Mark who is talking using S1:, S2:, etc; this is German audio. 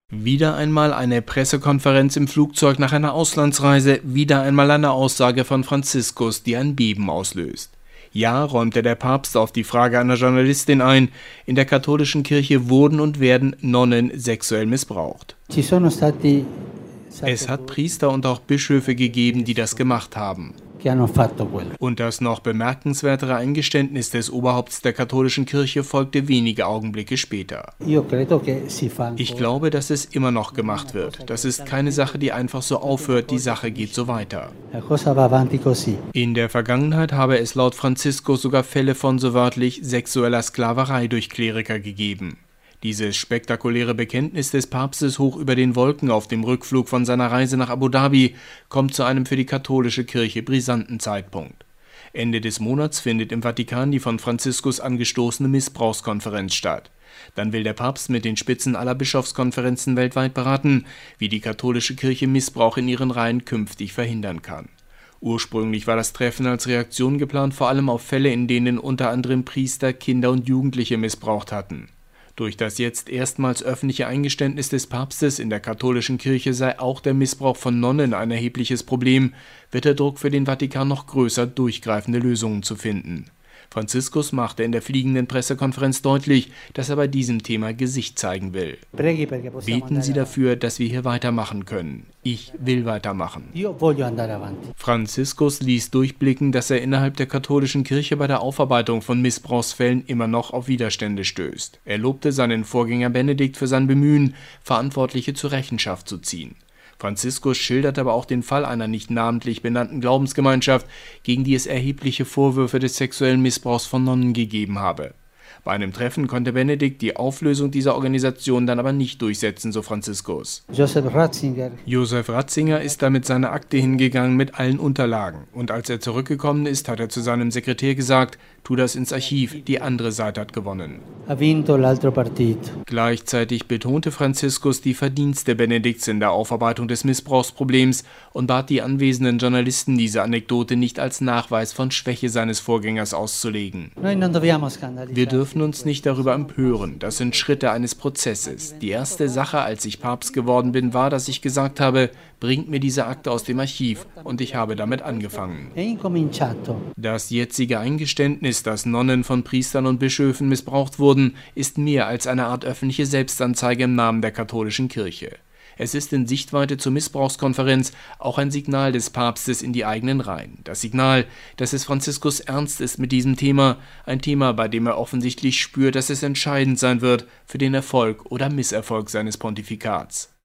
S1: Wieder einmal eine Pressekonferenz im Flugzeug nach einer Auslandsreise, wieder einmal eine Aussage von Franziskus, die ein Beben auslöst. Ja, räumte der Papst auf die Frage einer Journalistin ein, in der katholischen Kirche wurden und werden Nonnen sexuell missbraucht. Es hat Priester und auch Bischöfe gegeben, die das gemacht haben. Und das noch bemerkenswertere Eingeständnis des Oberhaupts der katholischen Kirche folgte wenige Augenblicke später. Ich glaube, dass es immer noch gemacht wird. Das ist keine Sache, die einfach so aufhört, die Sache geht so weiter. In der Vergangenheit habe es laut Franziskus sogar Fälle von so wörtlich sexueller Sklaverei durch Kleriker gegeben. Dieses spektakuläre Bekenntnis des Papstes hoch über den Wolken auf dem Rückflug von seiner Reise nach Abu Dhabi kommt zu einem für die katholische Kirche brisanten Zeitpunkt. Ende des Monats findet im Vatikan die von Franziskus angestoßene Missbrauchskonferenz statt. Dann will der Papst mit den Spitzen aller Bischofskonferenzen weltweit beraten, wie die katholische Kirche Missbrauch in ihren Reihen künftig verhindern kann. Ursprünglich war das Treffen als Reaktion geplant, vor allem auf Fälle, in denen unter anderem Priester Kinder und Jugendliche missbraucht hatten. Durch das jetzt erstmals öffentliche Eingeständnis des Papstes, in der katholischen Kirche sei auch der Missbrauch von Nonnen ein erhebliches Problem, wird der Druck für den Vatikan noch größer, durchgreifende Lösungen zu finden. Franziskus machte in der fliegenden Pressekonferenz deutlich, dass er bei diesem Thema Gesicht zeigen will. Beten Sie dafür, dass wir hier weitermachen können. Ich will weitermachen. Franziskus ließ durchblicken, dass er innerhalb der katholischen Kirche bei der Aufarbeitung von Missbrauchsfällen immer noch auf Widerstände stößt. Er lobte seinen Vorgänger Benedikt für sein Bemühen, Verantwortliche zur Rechenschaft zu ziehen. Franziskus schildert aber auch den Fall einer nicht namentlich benannten Glaubensgemeinschaft, gegen die es erhebliche Vorwürfe des sexuellen Missbrauchs von Nonnen gegeben habe. Bei einem Treffen konnte Benedikt die Auflösung dieser Organisation dann aber nicht durchsetzen, so Franziskus. Josef Ratzinger ist da mit seiner Akte hingegangen mit allen Unterlagen. Und als er zurückgekommen ist, hat er zu seinem Sekretär gesagt, tu das ins Archiv, die andere Seite hat gewonnen. Gleichzeitig betonte Franziskus die Verdienste Benedikts in der Aufarbeitung des Missbrauchsproblems und bat die anwesenden Journalisten, diese Anekdote nicht als Nachweis von Schwäche seines Vorgängers auszulegen. Wir dürfen uns nicht darüber empören, das sind Schritte eines Prozesses. Die erste Sache, als ich Papst geworden bin, war, dass ich gesagt habe, bringt mir diese Akte aus dem Archiv, und ich habe damit angefangen. Das jetzige Eingeständnis, dass Nonnen von Priestern und Bischöfen missbraucht wurden, ist mehr als eine Art öffentliche Selbstanzeige im Namen der katholischen Kirche. Es ist in Sichtweite zur Missbrauchskonferenz auch ein Signal des Papstes in die eigenen Reihen. Das Signal, dass es Franziskus ernst ist mit diesem Thema, ein Thema, bei dem er offensichtlich spürt, dass es entscheidend sein wird für den Erfolg oder Misserfolg seines Pontifikats.